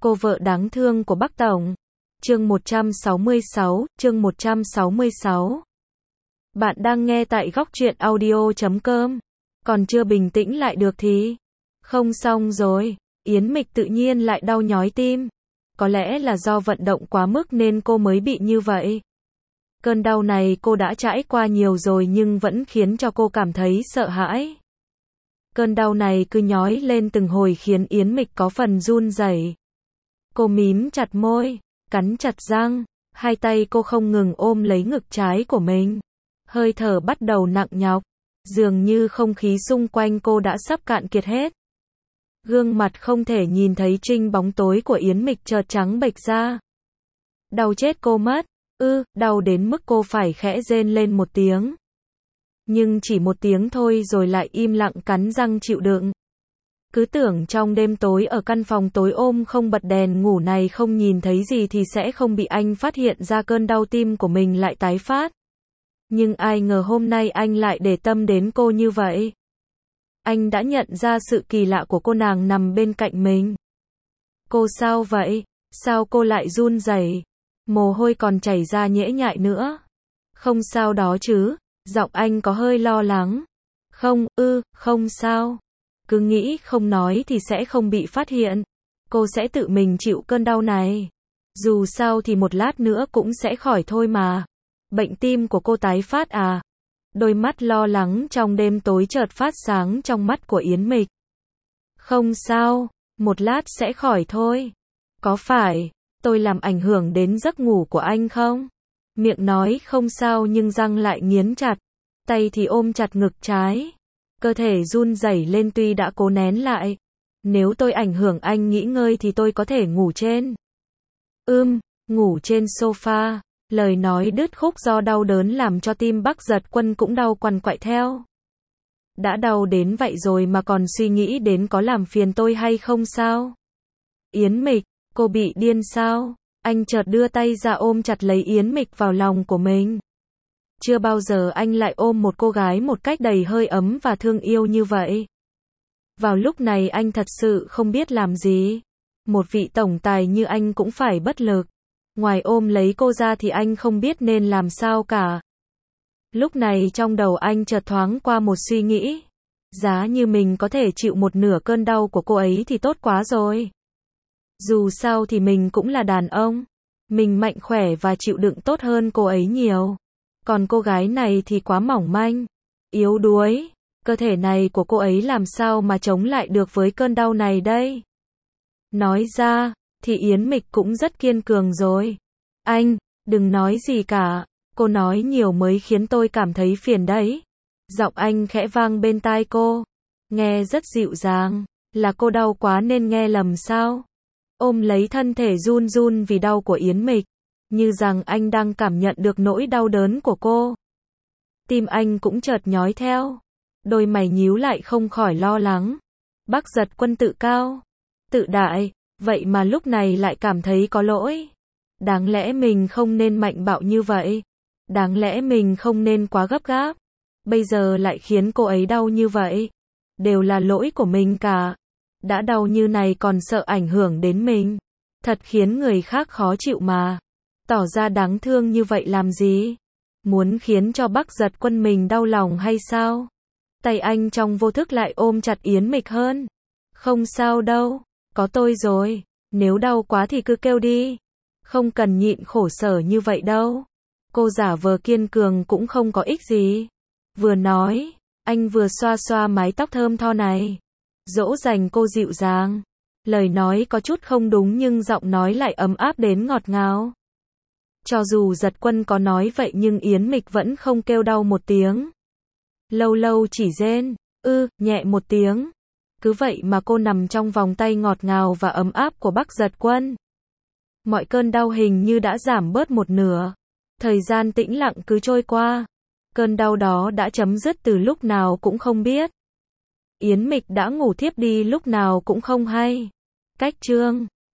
Cô vợ đáng thương của Bắc Tổng. Chương 166, chương 166. Bạn đang nghe tại góc truyện audio.com. Còn chưa bình tĩnh lại được thì không xong rồi. Yến Mịch tự nhiên lại đau nhói tim. Có lẽ là do vận động quá mức nên cô mới bị như vậy. Cơn đau này cô đã trải qua nhiều rồi nhưng vẫn khiến cho cô cảm thấy sợ hãi. Cơn đau này cứ nhói lên từng hồi khiến Yến Mịch có phần run rẩy. Cô mím chặt môi, cắn chặt răng, hai tay cô không ngừng ôm lấy ngực trái của mình. Hơi thở bắt đầu nặng nhọc, dường như không khí xung quanh cô đã sắp cạn kiệt hết. Gương mặt không thể nhìn thấy trinh bóng tối của Yến Mịch chợt trắng bệch ra. Đau chết cô mất, đau đến mức cô phải khẽ rên lên một tiếng. Nhưng chỉ một tiếng thôi rồi lại im lặng cắn răng chịu đựng. Cứ tưởng trong đêm tối ở căn phòng tối ôm không bật đèn ngủ này không nhìn thấy gì thì sẽ không bị anh phát hiện ra cơn đau tim của mình lại tái phát. Nhưng ai ngờ hôm nay anh lại để tâm đến cô như vậy. Anh đã nhận ra sự kỳ lạ của cô nàng nằm bên cạnh mình. Cô sao vậy? Sao cô lại run rẩy? Mồ hôi còn chảy ra nhễ nhại nữa. Không sao đó chứ? Giọng anh có hơi lo lắng. Không, không sao. Cứ nghĩ không nói thì sẽ không bị phát hiện. Cô sẽ tự mình chịu cơn đau này. Dù sao thì một lát nữa cũng sẽ khỏi thôi mà. Bệnh tim của cô tái phát à? Đôi mắt lo lắng trong đêm tối chợt phát sáng trong mắt của Yến Mịch. Không sao, một lát sẽ khỏi thôi. Có phải tôi làm ảnh hưởng đến giấc ngủ của anh không? Miệng nói không sao nhưng răng lại nghiến chặt. Tay thì ôm chặt ngực trái. Cơ thể run rẩy lên tuy đã cố nén lại. Nếu tôi ảnh hưởng anh nghỉ ngơi thì tôi có thể ngủ trên. Ngủ trên sofa. Lời nói đứt khúc do đau đớn làm cho tim Bắc Giật Quân cũng đau quằn quại theo. Đã đau đến vậy rồi mà còn suy nghĩ đến có làm phiền tôi hay không sao? Yến Mịch, cô bị điên sao? Anh chợt đưa tay ra ôm chặt lấy Yến Mịch vào lòng của mình. Chưa bao giờ anh lại ôm một cô gái một cách đầy hơi ấm và thương yêu như vậy. Vào lúc này anh thật sự không biết làm gì. Một vị tổng tài như anh cũng phải bất lực. Ngoài ôm lấy cô ra thì anh không biết nên làm sao cả. Lúc này trong đầu anh chợt thoáng qua một suy nghĩ. Giá như mình có thể chịu một nửa cơn đau của cô ấy thì tốt quá rồi. Dù sao thì mình cũng là đàn ông. Mình mạnh khỏe và chịu đựng tốt hơn cô ấy nhiều. Còn cô gái này thì quá mỏng manh, yếu đuối. Cơ thể này của cô ấy làm sao mà chống lại được với cơn đau này đây? Nói ra thì Yến Mịch cũng rất kiên cường rồi. Anh, đừng nói gì cả. Cô nói nhiều mới khiến tôi cảm thấy phiền đấy. Giọng anh khẽ vang bên tai cô. Nghe rất dịu dàng. Là cô đau quá nên nghe lầm sao? Ôm lấy thân thể run run vì đau của Yến Mịch. Như rằng anh đang cảm nhận được nỗi đau đớn của cô. Tim anh cũng chợt nhói theo. Đôi mày nhíu lại không khỏi lo lắng. Bắc Giật Quân tự cao, tự đại. Vậy mà lúc này lại cảm thấy có lỗi. Đáng lẽ mình không nên mạnh bạo như vậy. Đáng lẽ mình không nên quá gấp gáp. Bây giờ lại khiến cô ấy đau như vậy. Đều là lỗi của mình cả. Đã đau như này còn sợ ảnh hưởng đến mình. Thật khiến người khác khó chịu mà. Tỏ ra đáng thương như vậy làm gì? Muốn khiến cho Bắc Giật Quân mình đau lòng hay sao? Tay anh trong vô thức lại ôm chặt Yến Mịch hơn. Không sao đâu. Có tôi rồi, nếu đau quá thì cứ kêu đi. Không cần nhịn khổ sở như vậy đâu. Cô giả vờ kiên cường cũng không có ích gì. Vừa nói, anh vừa xoa xoa mái tóc thơm tho này. Dỗ dành cô dịu dàng. Lời nói có chút không đúng nhưng giọng nói lại ấm áp đến ngọt ngào. Cho dù Giật Quân có nói vậy nhưng Yến Mịch vẫn không kêu đau một tiếng. Lâu lâu chỉ rên, nhẹ một tiếng. Cứ vậy mà cô nằm trong vòng tay ngọt ngào và ấm áp của Bắc Giật Quân. Mọi cơn đau hình như đã giảm bớt một nửa. Thời gian tĩnh lặng cứ trôi qua. Cơn đau đó đã chấm dứt từ lúc nào cũng không biết. Yến Mịch đã ngủ thiếp đi lúc nào cũng không hay. Cách chương